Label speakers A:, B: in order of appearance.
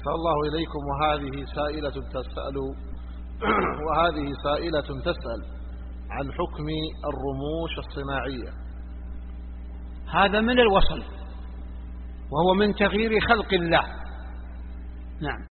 A: أحسن الله إليكم. وهذه سائلة تسأل عن حكم الرموش الصناعية.
B: هذا من الوصل، وهو من تغيير خلق الله. نعم.